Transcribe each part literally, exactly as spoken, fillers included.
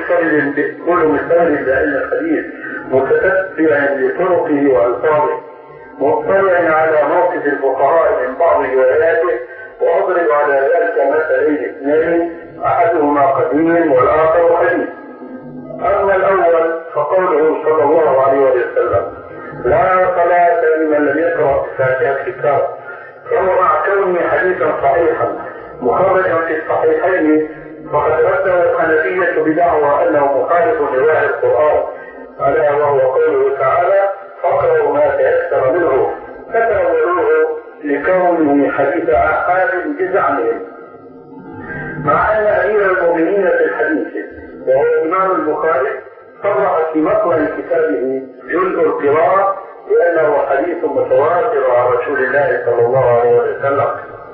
مستند كل مستند لعلم الحديث متتبع لطرقه والفاظه مطلع على موقف الفقهاء من بعض رواياته، واضرب على ذلك مثلين اثنين احدهما قديم والاخر حديث. اما الاول فقوله صلى الله عليه وسلم لا صلاة لمن لم يقرأ بفاتحة الكتاب، فهو مع كونه حديثا صحيحا مخرجا في الصحيحين، فقد رده الحنفية بدعوى انه مخالف لظاهر القرآن، الا وهو قوله تعالى فاقرأوا ما تيسر منه، فتأولوه لكونه حديث آحاد بزعمهم، مع ان امير المؤمنين في الحديث وهو الامام البخاري صرح في مطلع كتابه جزء القراءة بانه حديث متواتر عن رسول الله صلى الله عليه وسلم.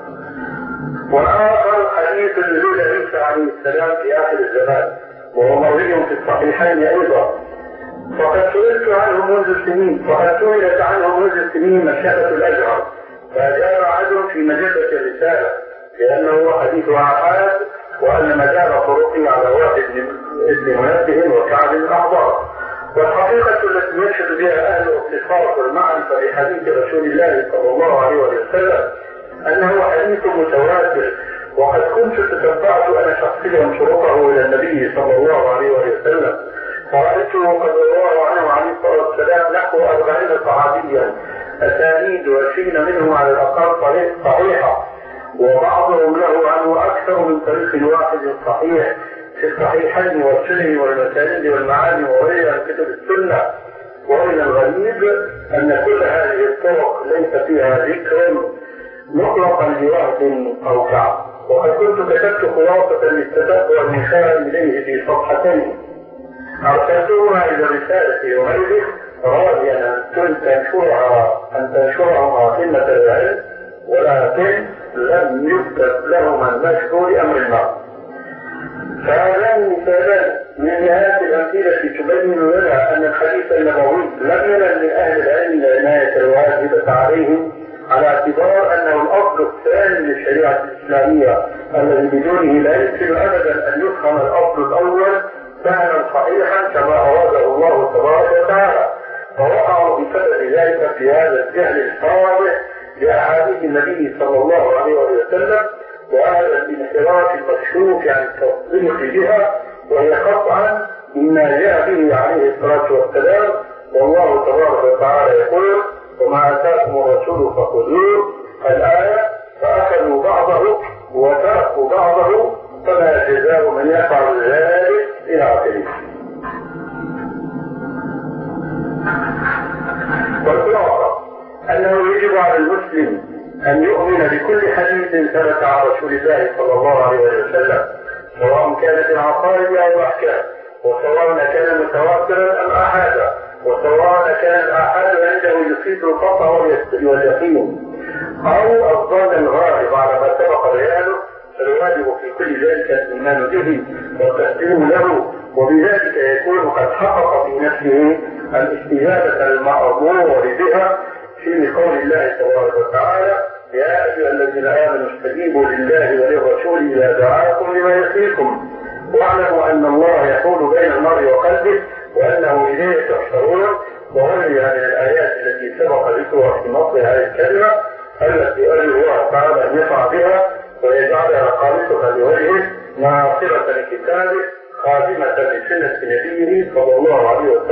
واخر حديث نزول عيسى عليه السلام في اخر الزمان وهو موجود في الصحيحين ايضا، فقد سئلت عنه منذ سنين فقد سئلت عنه منذ سنين مشيخة الازهر، فاجاب عنه في مجلة الرسالة لانه حديث آحاد، وان مدار طرقه على واحد ابن منبه وكعب الاحبار. والحقيقة التي يشهد بها اهل الاختصاص والمعرفة لحديث رسول الله صلى الله عليه وسلم انه حديث متواتر، وقد كنت تتبعت انا شخصيا شروطه الى النبي صلى الله عليه وسلم، فرأيته قد رواه عنه عليه الصلاة والسلام نحو أربعين صحابيا أسانيد وعشرين منهم على الأقل صحيحة، وبعضهم له عنه أكثر من طريق واحد صحيح في الصحيحين والسنن والمسانيد والمعاني وغيرها من كتب السنة. ومن الغريب أن كل هذه الطرق ليس فيها ذكر مطلقا لوحد أو كعب، وقد كنت كتبت خلاصة للتتبع المشار إليه في صفحتين أرسلتهما إلى رسالة يومئذ راضيا أن تنشرها أن تنشرها قمة العلم، ولكن لم يكتب لهما النشر لأمر الله. فهذان مثالان من نهاية الأمثلة تبين لنا أن الحديث النبوي لم ينل من أهل العلم العناية الواجبة عليهم، على اعتبار أنه الأصل الثاني للشريعة الإسلامية الذي بدونه لا يمكن أبدا أن يفهم الأصل الأول فعلا صحيحا كما أراده الله تبارك وتعالى، فوقعوا بسبب ذلك في هذا الجهل الصالح بأحاديث النبي صلى الله عليه وسلم، وهذا الانحراف المكشوف عن التصديق بها، وهي قطعا مما جاء به عليه الصلاة والسلام. والله تبارك وتعالى يقول وما آتاكم الرسول فخذوه الآية، فأخذوا بعضه وتركوا بعضه فما جزاء من يفعل ذلك إلى آخره. والخلاصة أنه يجب على المسلم أن يؤمن بكل حديث ثبت عن رسول الله صلى الله عليه وسلم، سواء كانت العقائد أو الأحكام، وسواء كان متواترا أم أحادا، وسواء كان الأحاد عنده يفيد القطع واليقين أو الظن الغالب على ما سبق بيانه، فالواجب في كل ذلك الإيمان به والتسليم له، وبذلك يكون قد حقق في نفسه الاستجابة المأمور بها في قول الله تبارك وتعالى يا أيها الذين آمنوا استجيبوا لله وللرسول إذا دعاكم لما يحييكم واعلموا أن الله يحول بين المرء وقلبه وأنه إليه تحشرون. وغيرها من الآيات التي سبق ذكرها في نص هذه الكلمة التي أرجو الله تعالى أن يقع بها ويجعلها خالصة لوجهه ناصرة لكتابه خادمة لسنة نبيه صلى الله عليه وسلم.